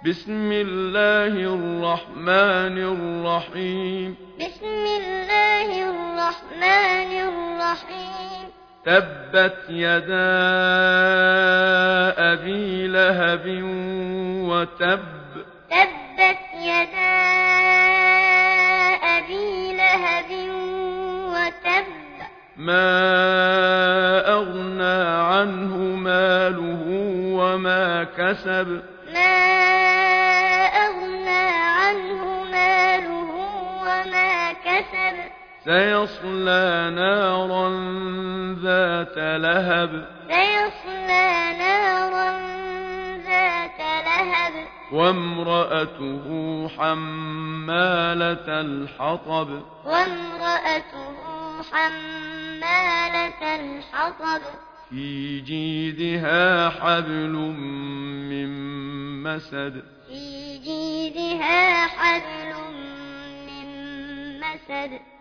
بسم الله الرحمن الرحيم بسم الله الرحمن الرحيم تبت يدا أبي لهب وتب تبت يدا أبي لهب وتب ما أغنى عنه ماله وما كسب ما أغنى عنه ماله وما كسب سيصلى نارا ذات لهب سيصلى نارا ذات لهب وامرأته حمالة الحطب وامرأته حمالة الحطب في جيدها حبل من مسد في جيدها حبل من مسد